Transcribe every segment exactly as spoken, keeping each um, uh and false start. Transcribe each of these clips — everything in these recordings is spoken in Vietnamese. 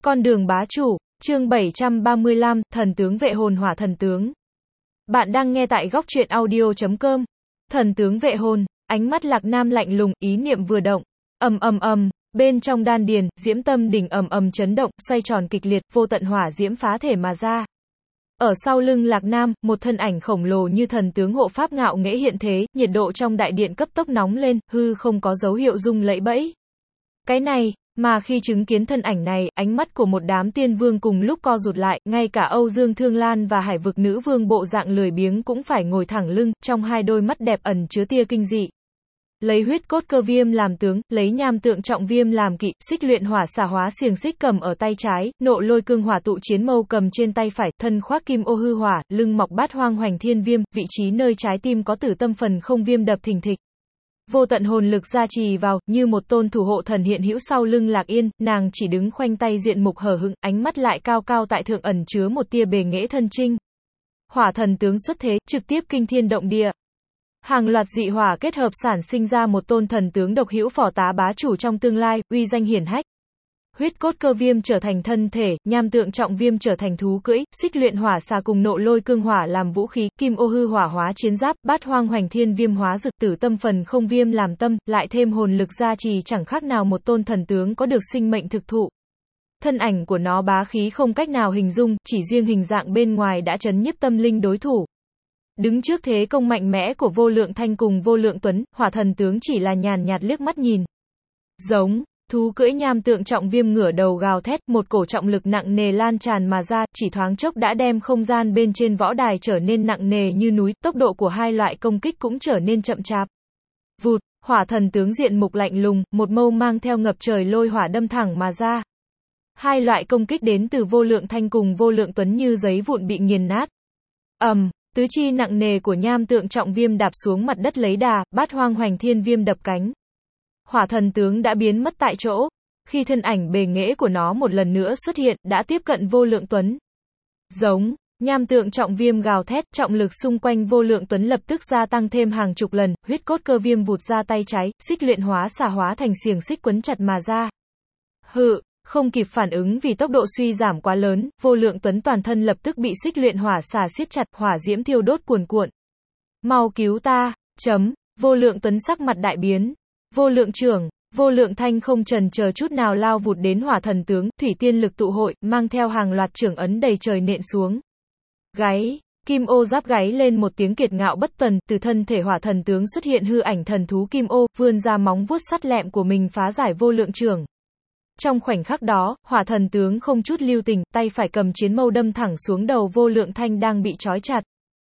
Con đường bá chủ, chương bảy trăm ba mươi lăm, thần tướng vệ hồn hỏa thần tướng. Bạn đang nghe tại góc truyện audio chấm com. Thần tướng vệ hồn, ánh mắt Lạc Nam lạnh lùng, ý niệm vừa động. Ầm ầm ầm, bên trong đan điền, diễm tâm đỉnh ầm ầm chấn động, xoay tròn kịch liệt, vô tận hỏa diễm phá thể mà ra. Ở sau lưng Lạc Nam, một thân ảnh khổng lồ như thần tướng hộ pháp ngạo nghễ hiện thế, nhiệt độ trong đại điện cấp tốc nóng lên, hư không có dấu hiệu rung lẫy bẫy. Cái này, mà khi chứng kiến thân ảnh này, ánh mắt của một đám tiên vương cùng lúc co rụt lại, ngay cả Âu Dương Thương Lan và Hải Vực Nữ Vương bộ dạng lười biếng cũng phải ngồi thẳng lưng, trong hai đôi mắt đẹp ẩn chứa tia kinh dị. Lấy huyết cốt cơ viêm làm tướng, lấy nham tượng trọng viêm làm kỵ, xích luyện hỏa xà hóa xiềng xích cầm ở tay trái, nộ lôi cương hỏa tụ chiến mâu cầm trên tay phải, thân khoác kim ô hư hỏa, lưng mọc bát hoang hoành thiên viêm, vị trí nơi trái tim có tử tâm phần không viêm đập thình thịch. Vô tận hồn lực gia trì vào, như một tôn thủ hộ thần hiện hữu sau lưng Lạc Yên, nàng chỉ đứng khoanh tay diện mục hờ hững, ánh mắt lại cao cao tại thượng ẩn chứa một tia bề nghệ thân trinh. Hỏa thần tướng xuất thế, trực tiếp kinh thiên động địa. Hàng loạt dị hỏa kết hợp sản sinh ra một tôn thần tướng độc hữu phò tá bá chủ trong tương lai, uy danh hiển hách. Huyết cốt cơ viêm trở thành thân thể, nham tượng trọng viêm trở thành thú cưỡi, xích luyện hỏa xà cùng nộ lôi cương hỏa làm vũ khí, kim ô hư hỏa hóa chiến giáp, bát hoang hoành thiên viêm hóa dực, tử tâm phần không viêm làm tâm, lại thêm hồn lực gia trì chẳng khác nào một tôn thần tướng có được sinh mệnh thực thụ. Thân ảnh của nó bá khí không cách nào hình dung, chỉ riêng hình dạng bên ngoài đã chấn nhiếp tâm linh đối thủ. Đứng trước thế công mạnh mẽ của Vô Lượng Thanh cùng Vô Lượng Tuấn, hỏa thần tướng chỉ là nhàn nhạt liếc mắt nhìn. Giống, thú cưỡi nham tượng trọng viêm ngửa đầu gào thét, một cổ trọng lực nặng nề lan tràn mà ra, chỉ thoáng chốc đã đem không gian bên trên võ đài trở nên nặng nề như núi, tốc độ của hai loại công kích cũng trở nên chậm chạp. Vụt, hỏa thần tướng diện mục lạnh lùng, một mâu mang theo ngập trời lôi hỏa đâm thẳng mà ra. Hai loại công kích đến từ Vô Lượng Thanh cùng Vô Lượng Tuấn như giấy vụn bị nghiền nát. Ầm. Um, Tứ chi nặng nề của nham tượng trọng viêm đạp xuống mặt đất lấy đà, bát hoang hoành thiên viêm đập cánh. Hỏa thần tướng đã biến mất tại chỗ. Khi thân ảnh bề nghệ của nó một lần nữa xuất hiện, đã tiếp cận Vô Lượng Tuấn. Giống, nham tượng trọng viêm gào thét, trọng lực xung quanh Vô Lượng Tuấn lập tức gia tăng thêm hàng chục lần, huyết cốt cơ viêm vụt ra tay trái, xích luyện hóa xà hóa thành xiềng xích quấn chặt mà ra. Hự. Không kịp phản ứng vì tốc độ suy giảm quá lớn, Vô Lượng Tuấn toàn thân lập tức bị xích luyện hỏa xà siết chặt, hỏa diễm thiêu đốt cuồn cuộn. Mau cứu ta, chấm, Vô Lượng Tuấn sắc mặt đại biến. Vô Lượng trưởng, Vô Lượng Thanh không chần chờ chút nào lao vụt đến hỏa thần tướng, thủy tiên lực tụ hội, mang theo hàng loạt trưởng ấn đầy trời nện xuống. Gáy, kim ô giáp gáy lên một tiếng kiệt ngạo bất tuần, từ thân thể hỏa thần tướng xuất hiện hư ảnh thần thú kim ô, vươn ra móng vuốt sắt lẹm của mình phá giải Vô Lượng trưởng. Trong khoảnh khắc đó, hỏa thần tướng không chút lưu tình, tay phải cầm chiến mâu đâm thẳng xuống đầu Vô Lượng Thanh đang bị trói chặt.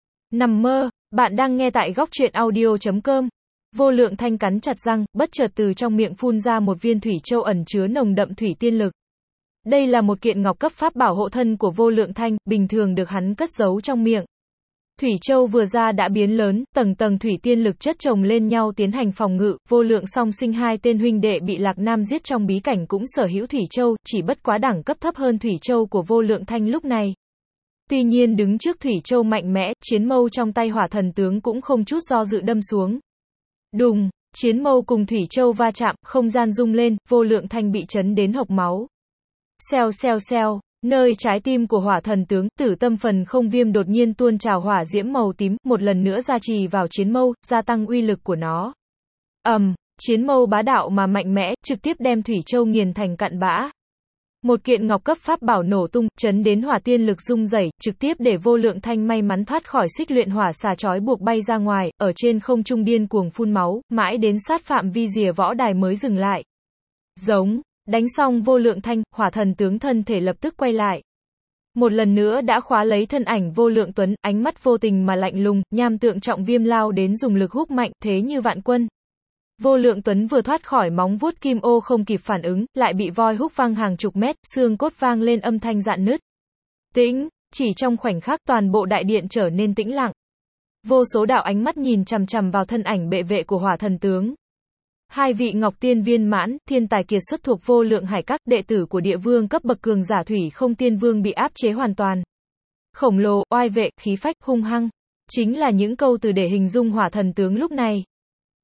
Nằm mơ, bạn đang nghe tại góc truyện audio chấm com. Vô Lượng Thanh cắn chặt răng, bất chợt từ trong miệng phun ra một viên thủy châu ẩn chứa nồng đậm thủy tiên lực. Đây là một kiện ngọc cấp pháp bảo hộ thân của Vô Lượng Thanh, bình thường được hắn cất giấu trong miệng. Thủy châu vừa ra đã biến lớn, tầng tầng thủy tiên lực chất chồng lên nhau tiến hành phòng ngự, Vô Lượng song sinh hai tên huynh đệ bị Lạc Nam giết trong bí cảnh cũng sở hữu thủy châu, chỉ bất quá đẳng cấp thấp hơn thủy châu của Vô Lượng Thanh lúc này. Tuy nhiên đứng trước thủy châu mạnh mẽ, chiến mâu trong tay hỏa thần tướng cũng không chút do dự đâm xuống. Đùng, chiến mâu cùng thủy châu va chạm, không gian rung lên, Vô Lượng Thanh bị chấn đến hộc máu. Xèo xèo xèo. Nơi trái tim của hỏa thần tướng, tử tâm phần không viêm đột nhiên tuôn trào hỏa diễm màu tím, một lần nữa gia trì vào chiến mâu, gia tăng uy lực của nó. Ầm, um, chiến mâu bá đạo mà mạnh mẽ, trực tiếp đem thủy châu nghiền thành cặn bã. Một kiện ngọc cấp pháp bảo nổ tung, chấn đến hỏa tiên lực rung rẩy, trực tiếp để Vô Lượng Thanh may mắn thoát khỏi xích luyện hỏa xà trói buộc bay ra ngoài, ở trên không trung điên cuồng phun máu, mãi đến sát phạm vi rìa võ đài mới dừng lại. Giống. Đánh xong Vô Lượng Thanh, hỏa thần tướng thân thể lập tức quay lại. Một lần nữa đã khóa lấy thân ảnh Vô Lượng Tuấn, ánh mắt vô tình mà lạnh lùng, nham tượng trọng viêm lao đến dùng lực húc mạnh, thế như vạn quân. Vô Lượng Tuấn vừa thoát khỏi móng vuốt kim ô không kịp phản ứng, lại bị voi húc văng hàng chục mét, xương cốt vang lên âm thanh rạn nứt. Tĩnh, chỉ trong khoảnh khắc toàn bộ đại điện trở nên tĩnh lặng. Vô số đạo ánh mắt nhìn chằm chằm vào thân ảnh bệ vệ của hỏa thần tướng. Hai vị ngọc tiên viên mãn, thiên tài kiệt xuất thuộc Vô Lượng Hải Các, đệ tử của địa vương cấp bậc cường giả thủy không tiên vương bị áp chế hoàn toàn. Khổng lồ, oai vệ, khí phách, hung hăng. Chính là những câu từ để hình dung hỏa thần tướng lúc này.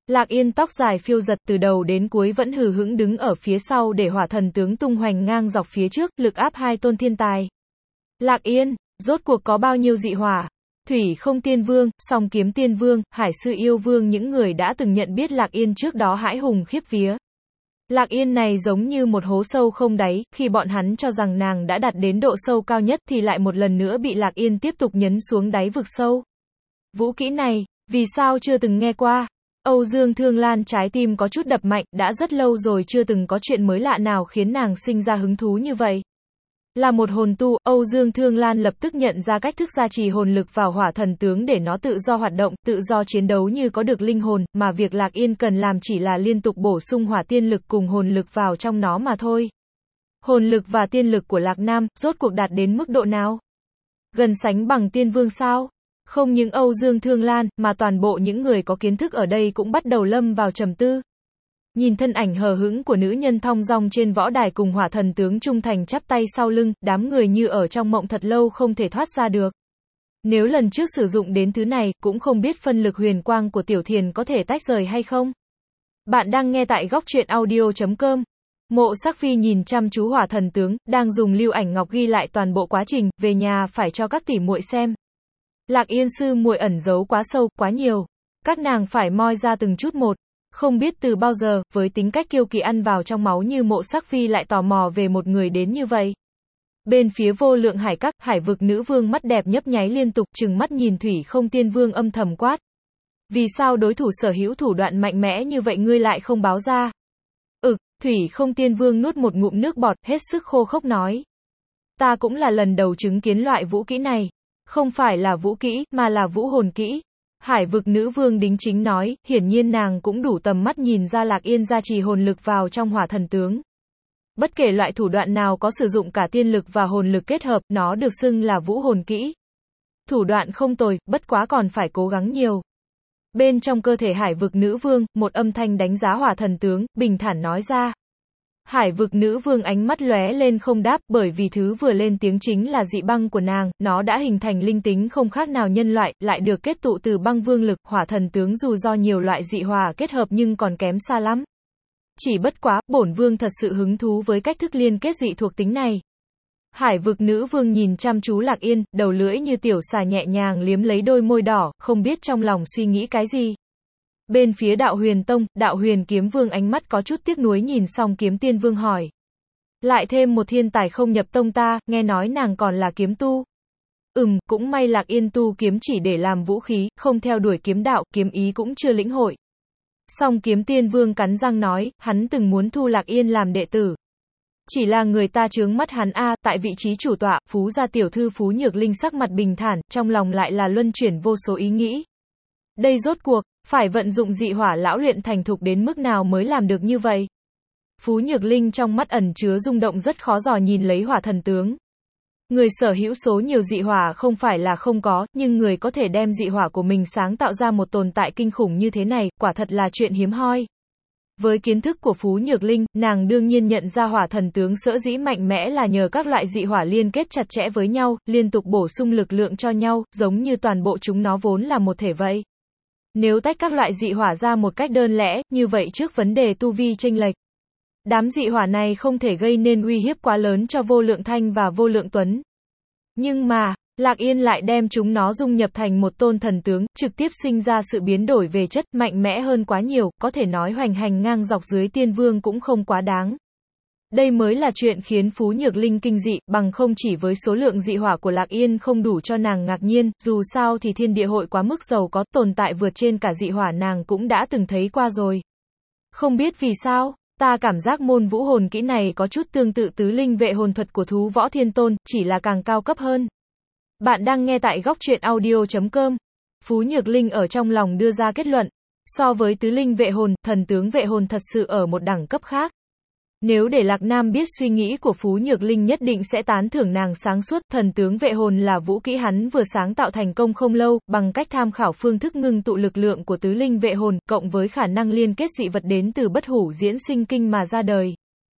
Lạc Yên tóc dài phiêu giật từ đầu đến cuối vẫn hừ hững đứng ở phía sau để hỏa thần tướng tung hoành ngang dọc phía trước, lực áp hai tôn thiên tài. Lạc Yên, rốt cuộc có bao nhiêu dị hỏa? Thủy không tiên vương, song kiếm tiên vương, hải sư yêu vương những người đã từng nhận biết Lạc Yên trước đó hãi hùng khiếp vía. Lạc Yên này giống như một hố sâu không đáy, khi bọn hắn cho rằng nàng đã đạt đến độ sâu cao nhất thì lại một lần nữa bị Lạc Yên tiếp tục nhấn xuống đáy vực sâu. Vũ kỹ này, vì sao chưa từng nghe qua? Âu Dương Thương Lan trái tim có chút đập mạnh, đã rất lâu rồi chưa từng có chuyện mới lạ nào khiến nàng sinh ra hứng thú như vậy. Là một hồn tu, Âu Dương Thương Lan lập tức nhận ra cách thức gia trì hồn lực vào hỏa thần tướng để nó tự do hoạt động, tự do chiến đấu như có được linh hồn, mà việc Lạc Yên cần làm chỉ là liên tục bổ sung hỏa tiên lực cùng hồn lực vào trong nó mà thôi. Hồn lực và tiên lực của Lạc Nam, rốt cuộc đạt đến mức độ nào? Gần sánh bằng tiên vương sao? Không những Âu Dương Thương Lan, mà toàn bộ những người có kiến thức ở đây cũng bắt đầu lâm vào trầm tư. Nhìn thân ảnh hờ hững của nữ nhân thong dong trên võ đài cùng hỏa thần tướng trung thành chắp tay sau lưng, đám người như ở trong mộng thật lâu không thể thoát ra được. Nếu lần trước sử dụng đến thứ này, cũng không biết phân lực huyền quang của Tiểu Thiền có thể tách rời hay không. Bạn đang nghe tại góc truyện audio chấm com. Mộ Sắc Phi nhìn chăm chú hỏa thần tướng, đang dùng lưu ảnh ngọc ghi lại toàn bộ quá trình, về nhà phải cho các tỷ muội xem. Lạc Yên sư muội ẩn giấu quá sâu, quá nhiều. Các nàng phải moi ra từng chút một. Không biết từ bao giờ, với tính cách kiêu kỳ ăn vào trong máu như Mộ Sắc Phi lại tò mò về một người đến như vậy. Bên phía Vô Lượng Hải Các, Hải Vực Nữ Vương mắt đẹp nhấp nháy liên tục, trừng mắt nhìn Thủy Không Tiên Vương âm thầm quát. Vì sao đối thủ sở hữu thủ đoạn mạnh mẽ như vậy ngươi lại không báo ra? Ực, Thủy Không Tiên Vương nuốt một ngụm nước bọt, hết sức khô khốc nói. Ta cũng là lần đầu chứng kiến loại vũ kỹ này. Không phải là vũ kỹ, mà là vũ hồn kỹ. Hải Vực Nữ Vương đính chính nói, hiển nhiên nàng cũng đủ tầm mắt nhìn ra Lạc Yên gia trì hồn lực vào trong hỏa thần tướng. Bất kể loại thủ đoạn nào có sử dụng cả tiên lực và hồn lực kết hợp, nó được xưng là vũ hồn kỹ. Thủ đoạn không tồi, bất quá còn phải cố gắng nhiều. Bên trong cơ thể Hải Vực Nữ Vương, một âm thanh đánh giá hỏa thần tướng, bình thản nói ra. Hải Vực Nữ Vương ánh mắt lóe lên không đáp, bởi vì thứ vừa lên tiếng chính là dị băng của nàng, nó đã hình thành linh tính không khác nào nhân loại, lại được kết tụ từ băng vương lực, hỏa thần tướng dù do nhiều loại dị hòa kết hợp nhưng còn kém xa lắm. Chỉ bất quá, bổn vương thật sự hứng thú với cách thức liên kết dị thuộc tính này. Hải Vực Nữ Vương nhìn chăm chú Lạc Yên, đầu lưỡi như tiểu xà nhẹ nhàng liếm lấy đôi môi đỏ, không biết trong lòng suy nghĩ cái gì. Bên phía Đạo Huyền Tông, Đạo Huyền Kiếm Vương ánh mắt có chút tiếc nuối nhìn Song Kiếm Tiên Vương hỏi. Lại thêm một thiên tài không nhập tông ta, nghe nói nàng còn là kiếm tu. Ừm, cũng may Lạc Yên tu kiếm chỉ để làm vũ khí, không theo đuổi kiếm đạo, kiếm ý cũng chưa lĩnh hội. Song Kiếm Tiên Vương cắn răng nói, hắn từng muốn thu Lạc Yên làm đệ tử. Chỉ là người ta chướng mắt hắn a, tại vị trí chủ tọa, Phú gia tiểu thư Phú Nhược Linh sắc mặt bình thản, trong lòng lại là luân chuyển vô số ý nghĩ. Đây rốt cuộc, phải vận dụng dị hỏa lão luyện thành thục đến mức nào mới làm được như vậy? Phú Nhược Linh trong mắt ẩn chứa rung động rất khó dò nhìn lấy hỏa thần tướng. Người sở hữu số nhiều dị hỏa không phải là không có, nhưng người có thể đem dị hỏa của mình sáng tạo ra một tồn tại kinh khủng như thế này, quả thật là chuyện hiếm hoi. Với kiến thức của Phú Nhược Linh, nàng đương nhiên nhận ra hỏa thần tướng sở dĩ mạnh mẽ là nhờ các loại dị hỏa liên kết chặt chẽ với nhau, liên tục bổ sung lực lượng cho nhau, giống như toàn bộ chúng nó vốn là một thể vậy. Nếu tách các loại dị hỏa ra một cách đơn lẻ, như vậy trước vấn đề tu vi chênh lệch, đám dị hỏa này không thể gây nên uy hiếp quá lớn cho Vô Lượng Thanh và Vô Lượng Tuấn. Nhưng mà, Lạc Yên lại đem chúng nó dung nhập thành một tôn thần tướng, trực tiếp sinh ra sự biến đổi về chất, mạnh mẽ hơn quá nhiều, có thể nói hoành hành ngang dọc dưới tiên vương cũng không quá đáng. Đây mới là chuyện khiến Phú Nhược Linh kinh dị, bằng không chỉ với số lượng dị hỏa của Lạc Yên không đủ cho nàng ngạc nhiên, dù sao thì thiên địa hội quá mức giàu có, tồn tại vượt trên cả dị hỏa nàng cũng đã từng thấy qua rồi. Không biết vì sao, ta cảm giác môn vũ hồn kỹ này có chút tương tự tứ linh vệ hồn thuật của Thú Võ Thiên Tôn, chỉ là càng cao cấp hơn. Bạn đang nghe tại góc truyện audio chấm com. Phú Nhược Linh ở trong lòng đưa ra kết luận. So với tứ linh vệ hồn, thần tướng vệ hồn thật sự ở một đẳng cấp khác. Nếu để Lạc Nam biết suy nghĩ của Phú Nhược Linh nhất định sẽ tán thưởng nàng sáng suốt, thần tướng vệ hồn là vũ kỹ hắn vừa sáng tạo thành công không lâu, bằng cách tham khảo phương thức ngưng tụ lực lượng của tứ linh vệ hồn, cộng với khả năng liên kết dị vật đến từ bất hủ diễn sinh kinh mà ra đời.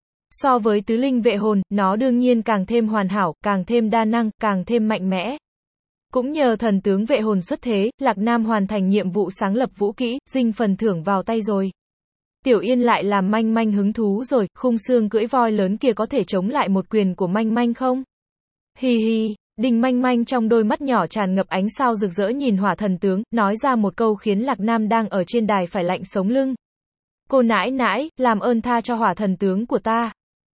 So với tứ linh vệ hồn, nó đương nhiên càng thêm hoàn hảo, càng thêm đa năng, càng thêm mạnh mẽ. Cũng nhờ thần tướng vệ hồn xuất thế, Lạc Nam hoàn thành nhiệm vụ sáng lập vũ kỹ, dinh phần thưởng vào tay rồi. Tiểu Yên lại làm manh manh hứng thú rồi, khung xương cưỡi voi lớn kia có thể chống lại một quyền của manh manh không? Hi hi, Đình manh manh trong đôi mắt nhỏ tràn ngập ánh sao rực rỡ nhìn hỏa thần tướng, nói ra một câu khiến Lạc Nam đang ở trên đài phải lạnh sống lưng. Cô nãi nãi, làm ơn tha cho hỏa thần tướng của ta.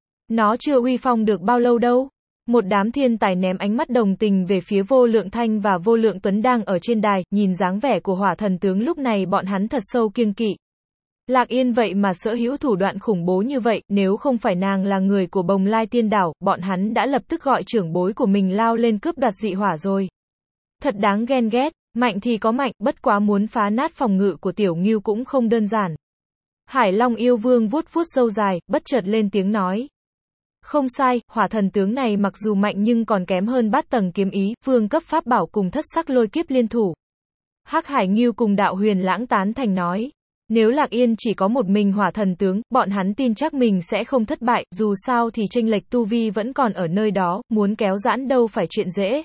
Nó chưa uy phong được bao lâu đâu. Một đám thiên tài ném ánh mắt đồng tình về phía Vô Lượng Thanh và Vô Lượng Tuấn đang ở trên đài, nhìn dáng vẻ của hỏa thần tướng lúc này bọn hắn thật sâu kiêng kỵ. Lạc Yên vậy mà sở hữu thủ đoạn khủng bố như vậy, nếu không phải nàng là người của Bồng Lai Tiên Đảo, bọn hắn đã lập tức gọi trưởng bối của mình lao lên cướp đoạt dị hỏa rồi. Thật đáng ghen ghét, mạnh thì có mạnh, bất quá muốn phá nát phòng ngự của Tiểu Ngưu cũng không đơn giản. Hải Long yêu vương vuốt vuốt râu dài, bất chợt lên tiếng nói. Không sai, hỏa thần tướng này mặc dù mạnh nhưng còn kém hơn bát tầng kiếm ý, vương cấp pháp bảo cùng thất sắc lôi kiếp liên thủ. Hắc Hải Ngưu cùng Đạo Huyền Lãng tán thành nói. Nếu Lạc Yên chỉ có một mình hỏa thần tướng, bọn hắn tin chắc mình sẽ không thất bại, dù sao thì chênh lệch tu vi vẫn còn ở nơi đó, muốn kéo giãn đâu phải chuyện dễ.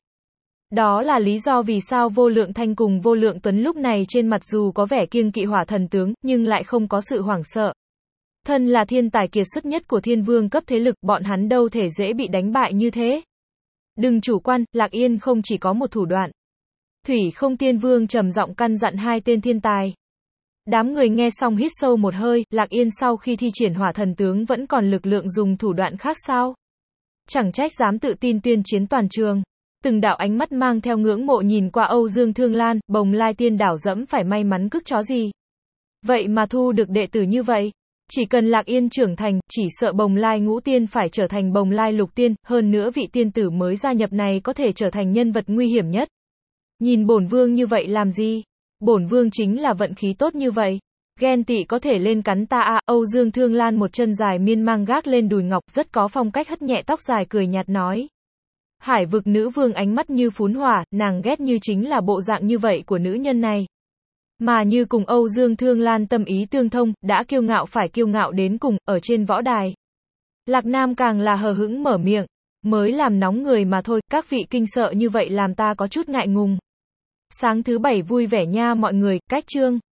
Đó là lý do vì sao Vô Lượng Thanh cùng Vô Lượng Tuấn lúc này trên mặt dù có vẻ kiêng kỵ hỏa thần tướng, nhưng lại không có sự hoảng sợ. Thân là thiên tài kiệt xuất nhất của thiên vương cấp thế lực, bọn hắn đâu thể dễ bị đánh bại như thế. Đừng chủ quan, Lạc Yên không chỉ có một thủ đoạn. Thủy Không Tiên Vương trầm giọng căn dặn hai tên thiên tài. Đám người nghe xong hít sâu một hơi, Lạc Yên sau khi thi triển hỏa thần tướng vẫn còn lực lượng dùng thủ đoạn khác sao? Chẳng trách dám tự tin tuyên chiến toàn trường. Từng đạo ánh mắt mang theo ngưỡng mộ nhìn qua Âu Dương Thương Lan, Bồng Lai Tiên Đảo dẫm phải may mắn cức chó gì. Vậy mà thu được đệ tử như vậy. Chỉ cần Lạc Yên trưởng thành, chỉ sợ Bồng Lai Ngũ Tiên phải trở thành Bồng Lai Lục Tiên, hơn nữa vị tiên tử mới gia nhập này có thể trở thành nhân vật nguy hiểm nhất. Nhìn bổn vương như vậy làm gì? Bổn vương chính là vận khí tốt như vậy. Ghen tị có thể lên cắn ta à, Âu Dương Thương Lan một chân dài miên mang gác lên đùi ngọc, rất có phong cách hất nhẹ tóc dài cười nhạt nói. Hải vực nữ vương ánh mắt như phún hỏa, nàng ghét như chính là bộ dạng như vậy của nữ nhân này. Mà như cùng Âu Dương Thương Lan tâm ý tương thông, đã kiêu ngạo phải kiêu ngạo đến cùng, ở trên võ đài. Lạc Nam càng là hờ hững mở miệng, mới làm nóng người mà thôi, các vị kinh sợ như vậy làm ta có chút ngại ngùng. Sáng thứ bảy vui vẻ nha mọi người, cách chương.